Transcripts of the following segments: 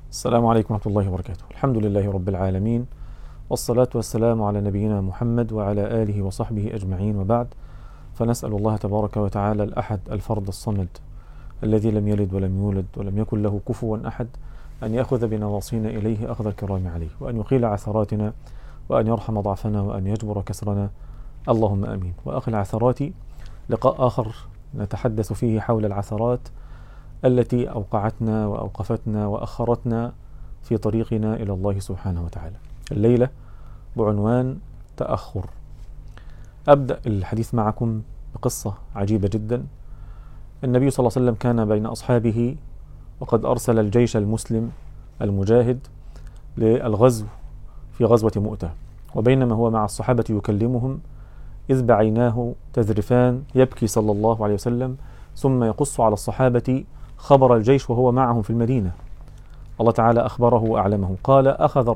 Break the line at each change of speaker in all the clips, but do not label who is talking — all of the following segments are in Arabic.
السلام عليكم ورحمة الله وبركاته. الحمد لله رب العالمين، والصلاة والسلام على نبينا محمد وعلى آله وصحبه أجمعين، وبعد. فنسأل الله تبارك وتعالى الأحد الفرد الصمد الذي لم يلد ولم يولد ولم يكن له كفوا أحد أن يأخذ بنواصينا إليه أخذ الكرام عليه، وأن يقيل عثراتنا، وأن يرحم ضعفنا، وأن يجبر كسرنا، اللهم آمين. وأخي العثرات، لقاء آخر نتحدث فيه حول العثرات التي أوقعتنا وأوقفتنا وأخرتنا في طريقنا إلى الله سبحانه وتعالى. الليلة بعنوان تأخر. أبدأ الحديث معكم بقصة عجيبة جدا. النبي صلى الله عليه وسلم كان بين أصحابه، وقد أرسل الجيش المسلم المجاهد للغزو في غزوة مؤتة، وبينما هو مع الصحابة يكلمهم إذ بعيناه تذرفان، يبكي صلى الله عليه وسلم، ثم يقص على الصحابة خبر الجيش وهو معهم في المدينة. الله تعالى أخبره وأعلمه، قال: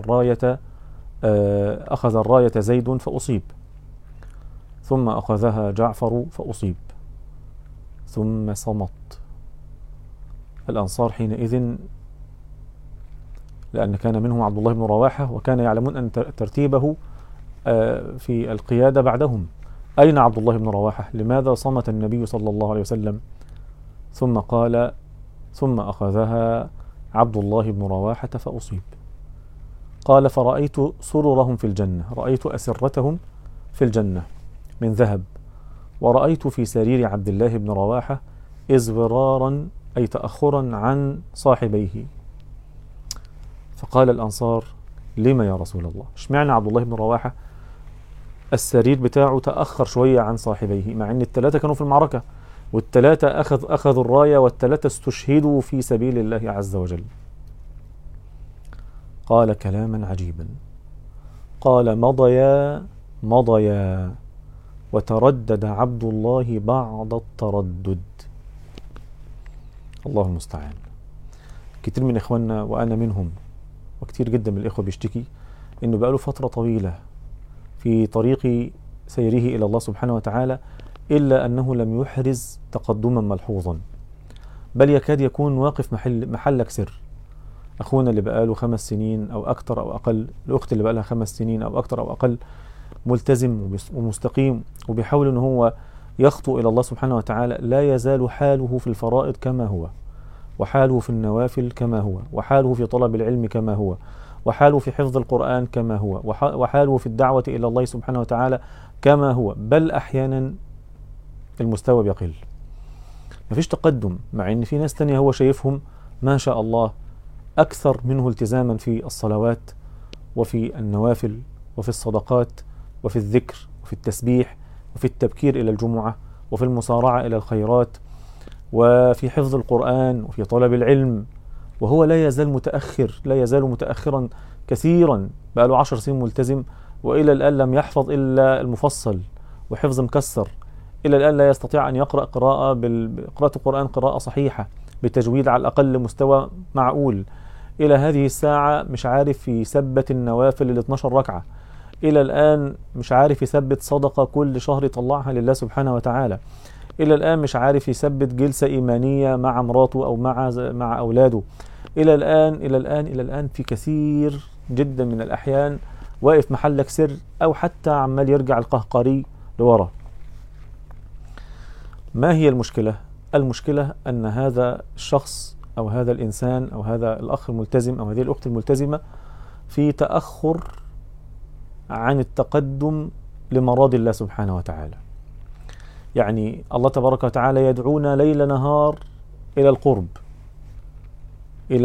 أخذ الراية زيد فأصيب، ثم أخذها جعفر فأصيب، ثم صمت. الأنصار حينئذ، لأن كان منهم عبد الله بن رواحة، وكان يعلمون أن ترتيبه في القيادة بعدهم. أين عبد الله بن رواحة؟ لماذا صمت النبي صلى الله عليه وسلم؟ ثم قال: ثم أخذها عبد الله بن رواحة فأصيب. قال: فرأيت سررهم في الجنة، رأيت أسرتهم في الجنة من ذهب، ورأيت في سرير عبد الله بن رواحة إزبرارا، أي تأخرا عن صاحبيه. فقال الأنصار: لما يا رسول الله؟ اشمعنى عبد الله بن رواحة السرير بتاعه تأخر شوية عن صاحبيه، مع أن الثلاثة كانوا في المعركة، والثلاثة أخذوا الراية، والثلاثة استشهدوا في سبيل الله عز وجل. قال كلاما عجيبا، قال: مضيا وتردد عبد الله بعض التردد. الله المستعان. كتير من إخواننا وأنا منهم، وكتير جدا من الإخوة بيشتكي إنه بقاله فترة طويلة في طريق سيره إلى الله سبحانه وتعالى، إلا أنه لم يحرز تقدما ملحوظا، بل يكاد يكون واقف محلك سر. أخونا اللي بقاله 5 سنين أو أكثر أو أقل، الأخت اللي بقالها 5 سنين أو أكثر أو أقل، ملتزم ومستقيم وبيحاول أنه هو يخطو إلى الله سبحانه وتعالى، لا يزال حاله في الفرائض كما هو، وحاله في النوافل كما هو، وحاله في طلب العلم كما هو، وحاله في حفظ القرآن كما هو، وحاله في الدعوة إلى الله سبحانه وتعالى كما هو، بل أحيانا المستوى بيقل، مفيش تقدم، مع ان في ناس تانية هو شايفهم ما شاء الله اكثر منه التزاما في الصلوات وفي النوافل وفي الصدقات وفي الذكر وفي التسبيح وفي التبكير الى الجمعة وفي المسارعة الى الخيرات وفي حفظ القرآن وفي طلب العلم، وهو لا يزال متأخرا كثيرا. بقى له 10 سنين ملتزم، والى الآن لم يحفظ الا المفصل وحفظ مكسر، إلى الآن لا يستطيع أن يقرأ قراءة القرآن قراءة صحيحة بتجويد على الأقل مستوى معقول. إلى هذه الساعة مش عارف يثبت النوافل 12 ركعة، إلى الآن مش عارف يثبت صدقة كل شهر يطلعها لله سبحانه وتعالى، إلى الآن مش عارف يثبت جلسة إيمانية مع مراته أو مع أولاده، إلى الآن في كثير جدا من الأحيان واقف محلك سر، أو حتى عمال يرجع القهقري لورا. ما هي المشكلة؟ المشكلة أن هذا الشخص أو هذا الإنسان أو هذا الأخ الملتزم أو هذه الأخت الملتزمة في تأخر عن التقدم لمراد الله سبحانه وتعالى. يعني الله تبارك وتعالى يدعونا ليل نهار إلى القرب، إلى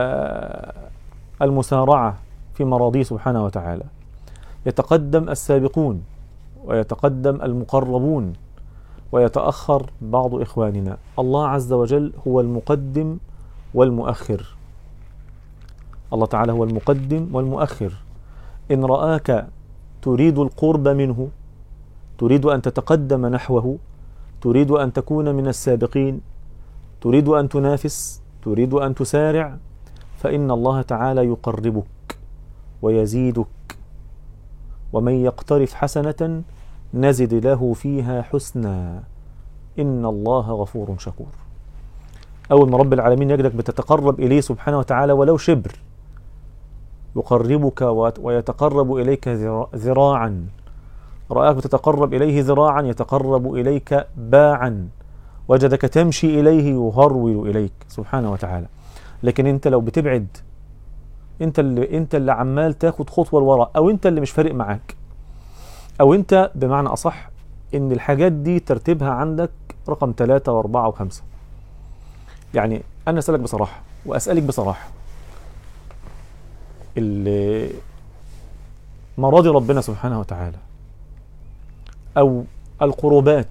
المسارعة في مراضيه سبحانه وتعالى. يتقدم السابقون ويتقدم المقربون، ويتأخر بعض إخواننا. الله عز وجل هو المقدم والمؤخر. الله تعالى هو المقدم والمؤخر. إن رآك تريد القرب منه، تريد أن تتقدم نحوه، تريد أن تكون من السابقين، تريد أن تنافس، تريد أن تسارع، فإن الله تعالى يقربك ويزيدك. ومن يقترف حسنة نزد له فيها حسنا، إن الله غفور شكور. أول ما رب العالمين يجدك بتتقرب إليه سبحانه وتعالى ولو شبر، يقربك ويتقرب إليك ذراعا، رآك بتتقرب إليه ذراعا يتقرب إليك باعا، وجدك تمشي إليه يهرول إليك سبحانه وتعالى. لكن أنت لو بتبعد، أنت اللي عمال تاخد خطوة لورا، أو أنت اللي مش فارق معاك، أو أنت بمعنى أصح إن الحاجات دي ترتيبها عندك رقم 3 و4 و5. يعني أنا أسألك بصراحة وأسألك بصراحة، مراضي ربنا سبحانه وتعالى أو القربات،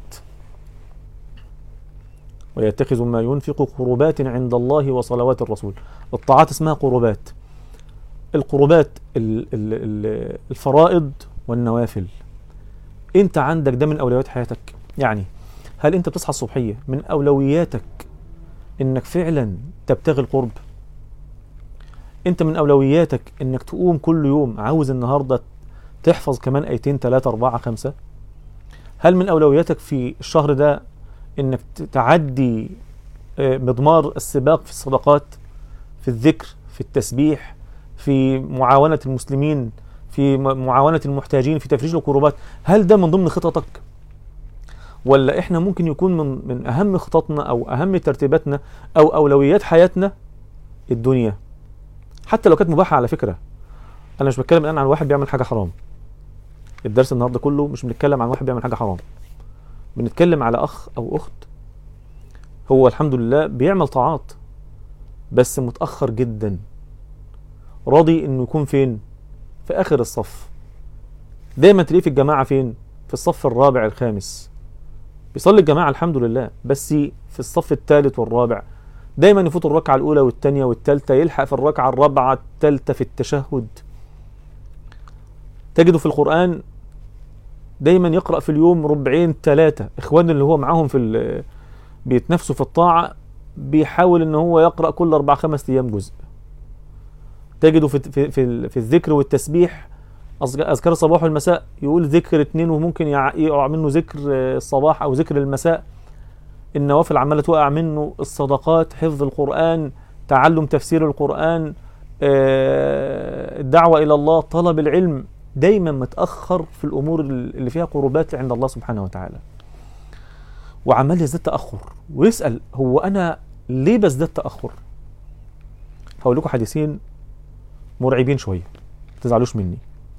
ويتخذ ما ينفق قربات عند الله وصلوات الرسول. الطاعات اسمها قربات، القربات الفرائض والنوافل. انت عندك ده من أولويات حياتك؟ يعني هل انت بتصحى الصبحية من أولوياتك انك فعلا تبتغي القرب؟ انت من أولوياتك انك تقوم كل يوم عاوز النهاردة تحفظ كمان آيتين 3 4 5؟ هل من أولوياتك في الشهر ده انك تعدي مضمار السباق في الصدقات، في الذكر، في التسبيح، في معاونة المسلمين، في معاونة المحتاجين، في تفريج الكروبات؟ هل ده من ضمن خططك؟ ولا احنا ممكن يكون من اهم خططنا او اهم ترتيباتنا او اولويات حياتنا الدنيا، حتى لو كانت مباحة؟ على فكرة انا مش بتكلم الان عن واحد بيعمل حاجة حرام، الدرس النهاردة كله مش بنتكلم عن واحد بيعمل حاجة حرام، بنتكلم على اخ او اخت هو الحمد لله بيعمل طاعات بس متأخر جدا، راضي انه يكون فين؟ في اخر الصف. دايما تلاقيه في الجماعة فين؟ في الصف الرابع الخامس، بيصلي الجماعة الحمد لله بس في الصف الثالث والرابع. دايما يفوت الركعة الأولى والثانية والثالثة، يلحق في الركعة الرابعة الثالثة في التشهد. تجده في القرآن دايما يقرأ في اليوم ربعين 3. إخوان اللي هو معاهم بيتنافسوا في الطاعة بيحاول إن هو يقرأ كل 4 5 أيام جزء. تجده في الذكر والتسبيح، أذكار الصباح والمساء، يقول ذكر 2 وممكن يقع منه ذكر الصباح أو ذكر المساء. النوافل عمالة تقع منه، الصدقات، حفظ القرآن، تعلم تفسير القرآن، الدعوة إلى الله، طلب العلم. دايما متأخر في الأمور اللي فيها قربات عند الله سبحانه وتعالى، وعمال يزداد تأخر ويسأل هو أنا ليه بزداد تأخر؟ هقول لكم حديثين مرعبين شوية، ما تزعلوش مني.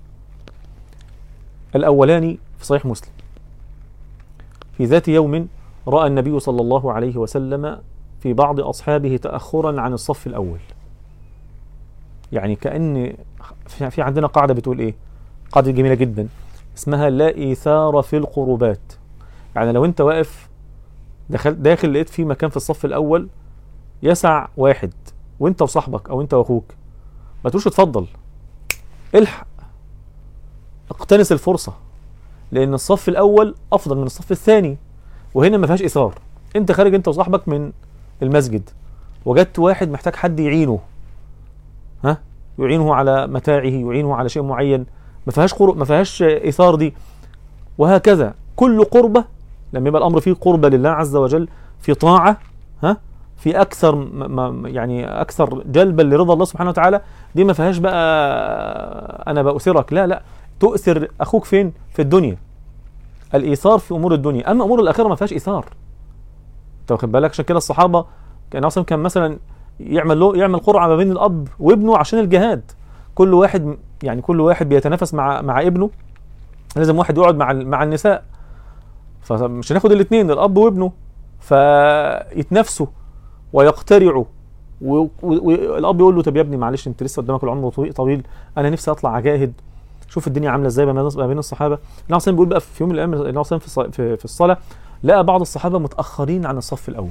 الأولاني في صحيح مسلم، في ذات يوم رأى النبي صلى الله عليه وسلم في بعض أصحابه تأخرا عن الصف الأول. يعني كأن في عندنا قاعدة بتقول إيه؟ قاعدة جميلة جدا اسمها لا إيثار في القربات. يعني لو أنت واقف داخل لقيت في مكان في الصف الأول يسع واحد وأنت وصاحبك أو أنت وأخوك، ما تقولش اتفضل، الحق، اقتنص الفرصة، لأن الصف الأول أفضل من الصف الثاني. وهنا ما فيهاش إيثار. أنت خارج أنت وصاحبك من المسجد، وجدت واحد محتاج حد يعينه، يعينه على متاعه، يعينه على شيء معين، ما فيهاش إيثار دي. وهكذا كل قربة لما يبقى الأمر فيه قربة لله عز وجل، في طاعة، في أكثر يعني أكثر جلبا لرضا الله سبحانه وتعالى، دي ما فيهاش بقى أنا بأثرك، لا، تؤثر أخوك فين؟ في الدنيا. الإيثار في أمور الدنيا، أما أمور الآخرة ما فيهاش إيثار. أنت واخد بالك؟ عشان كده الصحابة كان مثلا يعمل قرعة ما بين الأب وابنه عشان الجهاد. كل واحد بيتنافس مع ابنه، لازم واحد يقعد مع النساء، فمش هناخد الاثنين الأب وابنه، فيتنافسوا ويقترعوا. والأب يقول له طب يا ابني معلش أنت لسه قدامك العمر طويل، أنا نفسي أطلع أجاهد. شوف الدنيا عامله ازاي ما بين الصحابه. النبي صلى بيقول بقى في يوم من الايام، النبي صلى في الصلاه لقى بعض الصحابه متاخرين عن الصف الاول،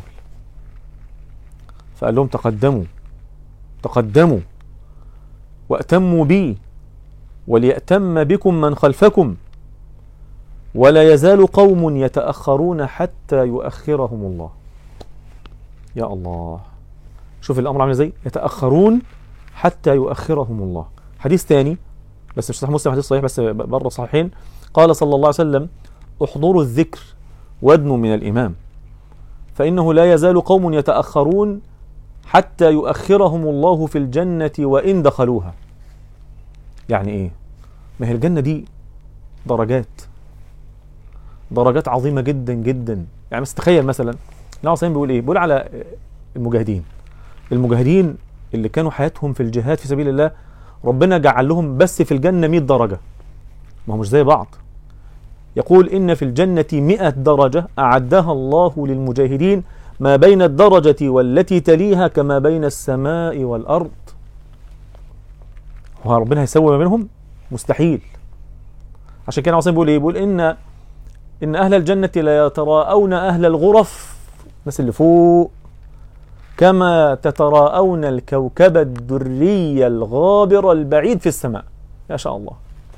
فقال لهم تقدموا واتموا بي وليأتم بكم من خلفكم، ولا يزال قوم يتأخرون حتى يؤخرهم الله. يا الله، شوف الامر عامل ازاي، يتأخرون حتى يؤخرهم الله. حديث ثاني بس مش صحيح مسلم، حديث صحيح بس بره الصحيحين، قال صلى الله عليه وسلم احضروا الذكر وادنوا من الإمام. فإنه لا يزال قوم يتأخرون حتى يؤخرهم الله في الجنة وإن دخلوها. يعني إيه؟ ما هي الجنة دي درجات عظيمة جدا جدا. يعني بس تخيل مثلا النبي عليه بيقول إيه؟ بيقول على المجاهدين اللي كانوا حياتهم في الجهاد في سبيل الله، ربنا جعل لهم بس في الجنة 100 درجة. ما هو مش زي بعض. يقول إن في الجنة 100 درجة أعدها الله للمجاهدين ما بين الدرجة والتي تليها كما بين السماء والأرض. هو ربنا هيسوي ما بينهم؟ مستحيل. عشان كده عاصم بيقول إيه؟ بيقول إن أهل الجنة لا يتراءون أهل الغرف، الناس اللي فوق، كما تتراءون الكوكب الدري الغابر البعيد في السماء. يا شاء الله.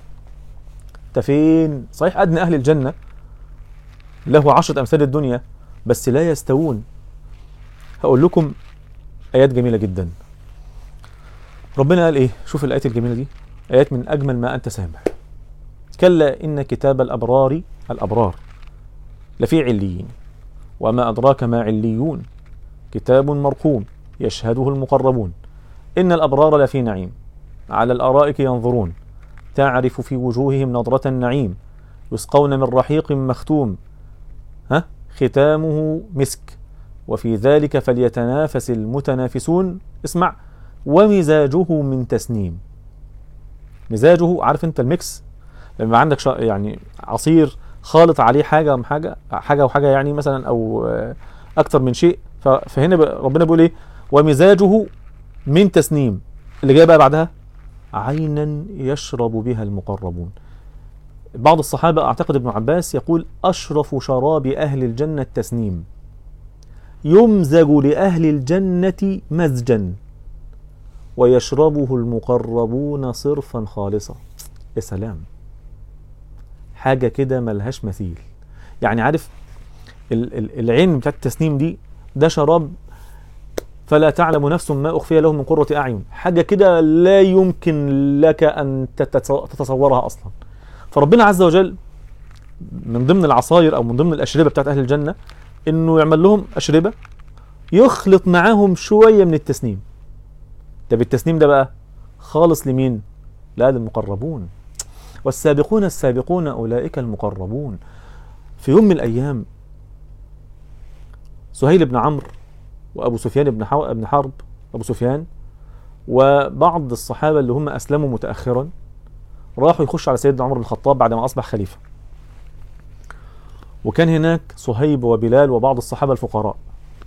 فين؟ صحيح أدنى أهل الجنة له 10 أمثال الدنيا، بس لا يستوون. هقول لكم آيات جميلة جدا. ربنا قال إيه؟ شوف الآيات الجميلة دي، آيات من أجمل ما أنت سامع. كلا إن كتاب الأبرار لفي عليين، وما أدراك ما عليون، كتاب مرقوم يشهده المقربون، إن الأبرار لفي نعيم على الأرائك ينظرون، تعرف في وجوههم نضرة النعيم، يسقون من رحيق مختوم ختامه مسك، وفي ذلك فليتنافس المتنافسون. اسمع، ومزاجه من تسنيم. مزاجه، عارف انت الميكس لما عندك يعني عصير خالط عليه حاجة وحاجة، يعني مثلا او اكتر من شيء. فهنا ربنا بيقول ايه؟ ومزاجه من تسنيم. اللي جاي بقى بعدها عينا يشرب بها المقربون. بعض الصحابة، أعتقد ابن عباس، يقول أشرف شراب أهل الجنة التسنيم، يمزج لأهل الجنة مزجا ويشربه المقربون صرفا خالصا. يا سلام، حاجة كده ملهاش مثيل. يعني عارف العين بتاعت التسنيم دي، ده شراب فلا تعلم نفس ما أخفي لهم من قرة أعين. حاجة كده لا يمكن لك أن تتصورها أصلا. فربنا عز وجل من ضمن العصاير أو من ضمن الأشربة بتاعت أهل الجنة إنه يعمل لهم أشربة يخلط معاهم شوية من التسنيم. ده بالتسنيم ده بقى خالص لمين؟ لا، للمقربون. والسابقون السابقون أولئك المقربون. في يوم من الأيام سهيل بن عمرو وأبو سفيان بن حرب، أبو سفيان وبعض الصحابة اللي هم أسلموا متأخرا راحوا يخشوا على سيدنا عمر بن الخطاب بعد ما أصبح خليفة. وكان هناك صهيب وبلال وبعض الصحابة الفقراء.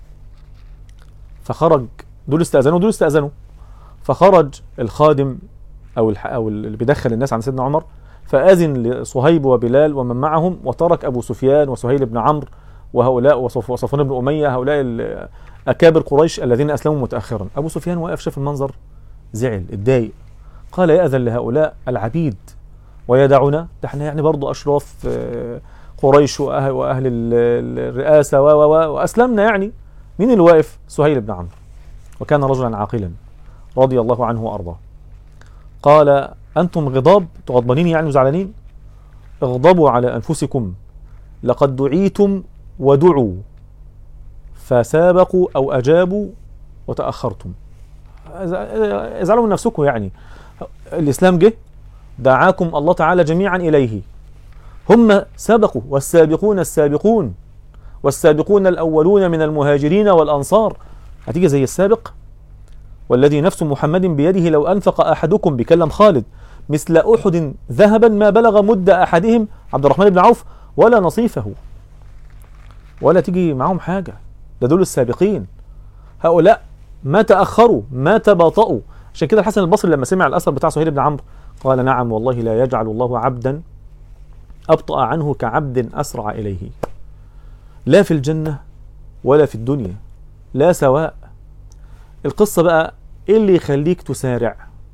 فخرج دول استأذنوا فخرج الخادم أو اللي بيدخل الناس عن سيدنا عمر، فأذن لصهيب وبلال ومن معهم، وترك أبو سفيان وسهيل بن عمرو وهؤلاء وصفوان بن أمية، هؤلاء أكابر قريش الذين أسلموا متأخرا. أبو سفيان واقف شاف المنظر، زعل، اتضايق، قال يأذن لهؤلاء العبيد ويدعنا؟ ده احنا يعني برضو أشراف قريش وأهل الرئاسة وأسلمنا يعني. مين اللي واقف؟ سهيل بن عمرو، وكان رجلا عاقلا رضي الله عنه وأرضاه. قال أنتم غضبانين يعني وزعلانين؟ اغضبوا على أنفسكم، لقد دعيتم ودعوا فسابقوا أو أجابوا وتأخرتم. ازعلوا من نفسكم يعني. الإسلام جه دعاكم الله تعالى جميعا إليه، هم سبقوا، والسابقون السابقون والسابقون الأولون من المهاجرين والأنصار. هتيجي زي السابق؟ والذي نفس محمد بيده لو أنفق أحدكم، بكلم خالد، مثل أحد ذهبا ما بلغ مد أحدهم، عبد الرحمن بن عوف، ولا نصيفه، ولا تيجي معهم حاجة. ده دول السابقين. هؤلاء ما تأخروا ما تباطؤوا. عشان كده الحسن البصري لما سمع الأثر بتاع سهيل بن عمرو قال نعم والله لا يجعل الله عبدا أبطأ عنه كعبد أسرع إليه، لا في الجنة ولا في الدنيا، لا سواء. القصة بقى إيه اللي يخليك تسارع؟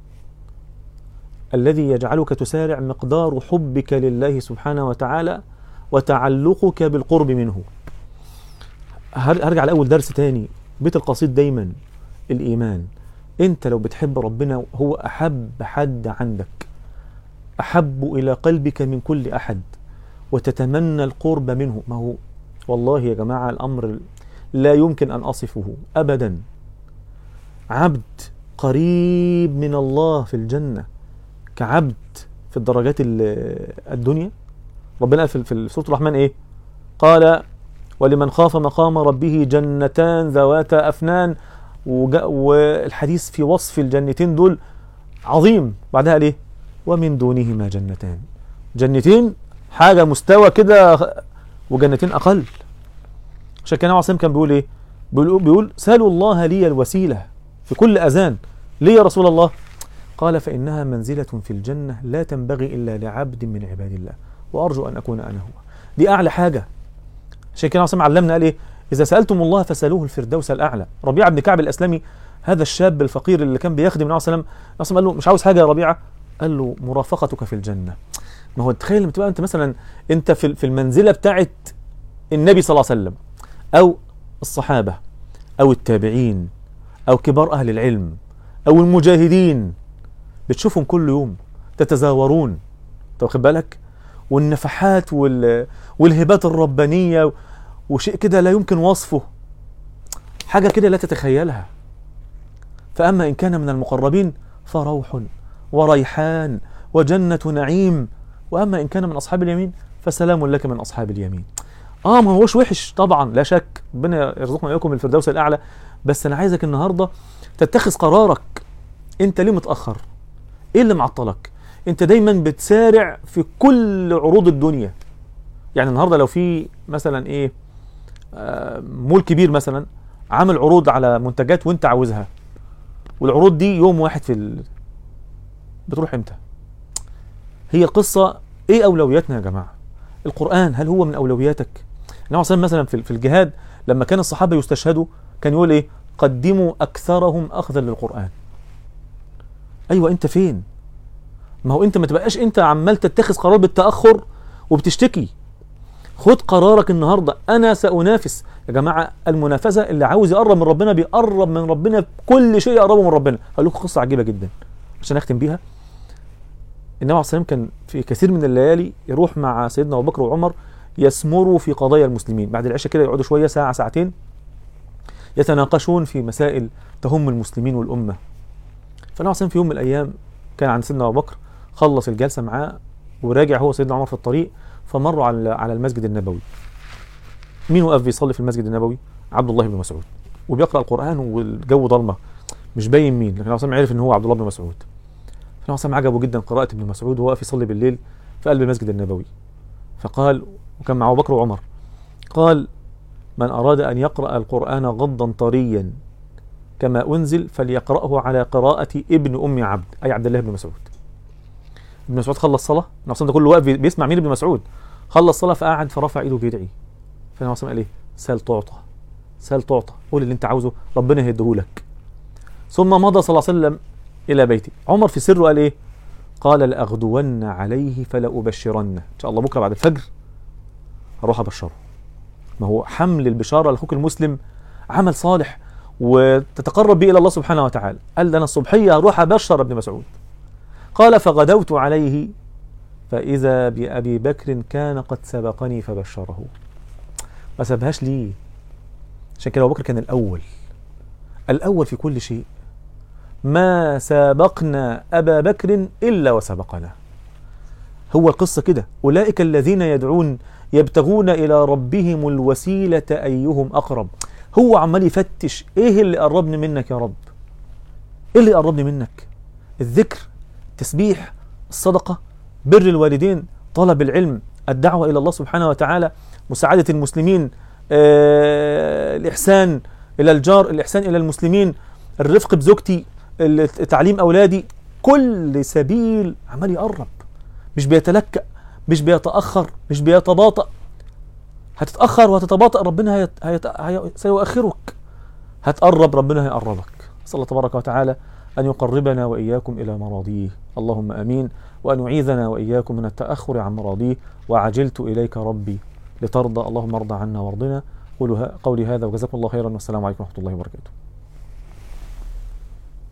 الذي يجعلك تسارع مقدار حبك لله سبحانه وتعالى وتعلقك بالقرب منه. هرجع لأول درس تاني، بيت القصيد دايما الإيمان. أنت لو بتحب ربنا هو أحب حد عندك، أحب إلى قلبك من كل أحد، وتتمنى القرب منه. ما هو والله يا جماعة الأمر لا يمكن أن أصفه أبدا. عبد قريب من الله في الجنة كعبد في الدرجات الدنيا. ربنا في سورة الرحمن إيه؟ قال ولمن خاف مقام ربه جنتان ذواتا أفنان، والحديث في وصف الجنتين دول عظيم. بعدها ليه؟ ومن دونهما جنتان، جنتين حاجة مستوى كده وجنتين أقل. عشان كان عاصم كان بيقول إيه؟ بيقول سألوا الله لي الوسيلة في كل أذان. ليه يا رسول الله؟ قال فإنها منزلة في الجنة لا تنبغي إلا لعبد من عباد الله وأرجو أن أكون أنا هو. دي أعلى حاجة. عشان كده عاصم علمنا قال إيه؟ إذا سألتم الله فسألوه الفردوس الأعلى. ربيعة بن كعب الأسلمي هذا الشاب الفقير اللي كان بيخدم النبي صلى الله عليه وسلم، عاصم قال له مش عاوز حاجة يا ربيعة؟ قال له مرافقتك في الجنة. ما هو تخيل لما تبقى أنت مثلا أنت في المنزلة بتاعت النبي صلى الله عليه وسلم أو الصحابة أو التابعين أو كبار أهل العلم أو المجاهدين، بتشوفهم كل يوم، تتزاورون، أنت واخد بالك؟ والنفحات والهبات الربانية وشيء كده لا يمكن وصفه، حاجة كده لا تتخيلها. فأما إن كان من المقربين فروح وريحان وجنة نعيم، وأما إن كان من أصحاب اليمين فسلام لك من أصحاب اليمين. ما هوش وحش طبعا، لا شك، ربنا يرزقنا إياكم الفردوس الأعلى. بس أنا عايزك النهاردة تتخذ قرارك. أنت ليه متأخر؟ إيه اللي معطلك؟ أنت دايما بتسارع في كل عروض الدنيا. يعني النهاردة لو في مثلا إيه مول كبير مثلا عامل عروض على منتجات وانت عاوزها، والعروض دي يوم واحد بتروح امتى؟ هي القصة ايه اولوياتنا يا جماعة؟ القرآن هل هو من اولوياتك؟ النبي صلى الله عليه وسلم مثلا في الجهاد لما كان الصحابة يستشهدوا كان يقول ايه؟ قدموا اكثرهم اخذا للقرآن. ايوه انت فين؟ ما هو انت ما تبقاش انت عمال تتخذ قرار بالتأخر وبتشتكي. خد قرارك النهاردة. أنا سأنافس يا جماعة. المنافسة اللي عاوز يقرب من ربنا بيقرب من ربنا بكل شيء يقربه من ربنا. هقول لكم قصة عجيبة جدا عشان أختم بيها. النبي عليه الصلاة والسلام كان في كثير من الليالي يروح مع سيدنا أبو بكر وعمر يسمروا في قضايا المسلمين. بعد العشاء كده يقعدوا شوية ساعة ساعتين يتناقشون في مسائل تهم المسلمين والأمة. فالنبي عليه الصلاة والسلام في يوم من الأيام كان عند سيدنا أبو بكر، خلص الجلسة معاه وراجع هو سيدنا عمر في الطريق، فمروا على المسجد النبوي. مين وقف بيصلي في المسجد النبوي؟ عبد الله بن مسعود، وبيقرأ القرآن والجو ضلمة مش باين مين، لكن عاصم عرف ان هو عبد الله بن مسعود. فعاصم عجبه جدا قراءة ابن مسعود وهو واقف يصلي بالليل في قلب المسجد النبوي. فقال، وكان معه بكر وعمر، قال: من أراد أن يقرأ القرآن غضا طريا كما أنزل فليقرأه على قراءة ابن أم عبد، أي عبد الله بن مسعود. ابن مسعود خلص صلاة، النبي ده كله واقف بيسمع مين؟ ابن مسعود. خلص صلاة فقعد فرفع ايده بيدعي. فالنبي قال ايه؟ سال تعطى، سال تعطى، قول اللي انت عاوزه ربنا هيديهولك. ثم مضى صلى الله عليه وسلم الى بيته. عمر في سره قال ايه؟ قال: لأغدون عليه فلأبشرنه، ان شاء الله بكره بعد الفجر هروح ابشره. ما هو حمل البشارة لاخوك المسلم عمل صالح وتتقرب به الى الله سبحانه وتعالى. قال ده انا الصبحية هروح ابشر ابن مسعود. قال: فغدوت عليه فإذا بأبي بكر كان قد سبقني فبشره. ما سابهاش ليه؟ عشان كده أبو بكر كان الأول في كل شيء. ما سابقنا أبا بكر إلا وسبقنا. هو القصة كده. أولئك الذين يدعون يبتغون إلى ربهم الوسيلة أيهم أقرب. هو عمال يفتش إيه اللي قربني منك يا رب؟ إيه اللي قربني منك؟ الذكر، التسبيح، الصدقة، بر الوالدين، طلب العلم، الدعوة إلى الله سبحانه وتعالى، مساعدة المسلمين، الإحسان إلى الجار، الإحسان إلى المسلمين، الرفق بزوجتي، تعليم أولادي. كل سبيل عمال يقرب، مش بيتلكأ، مش بيتأخر، مش بيتباطأ. هتتأخر وهتتباطأ ربنا سيؤخرك. هتقرب ربنا هيقربك. أسأل الله تبارك وتعالى أن يقربنا وإياكم إلى مراضيه، اللهم أمين، وأن يعيذنا وإياكم من التأخر عن مراضيه. وعجلت إليك ربي لترضى، اللهم ارضى عنا وارضنا. قولي هذا وجزاكم الله خيرا، والسلام عليكم ورحمة الله وبركاته.